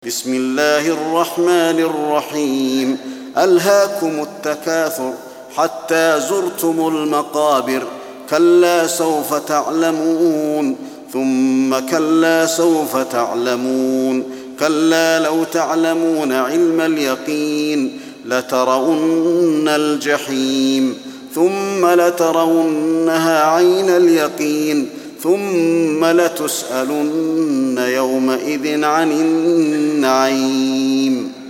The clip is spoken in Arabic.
بسم الله الرحمن الرحيم. ألهاكم التكاثر حتى زرتم المقابر. كلا سوف تعلمون ثم كلا سوف تعلمون. كلا لو تعلمون علم اليقين لترون الجحيم ثم لترونها عين اليقين ثم لتسألن يومئذ عن النعيم.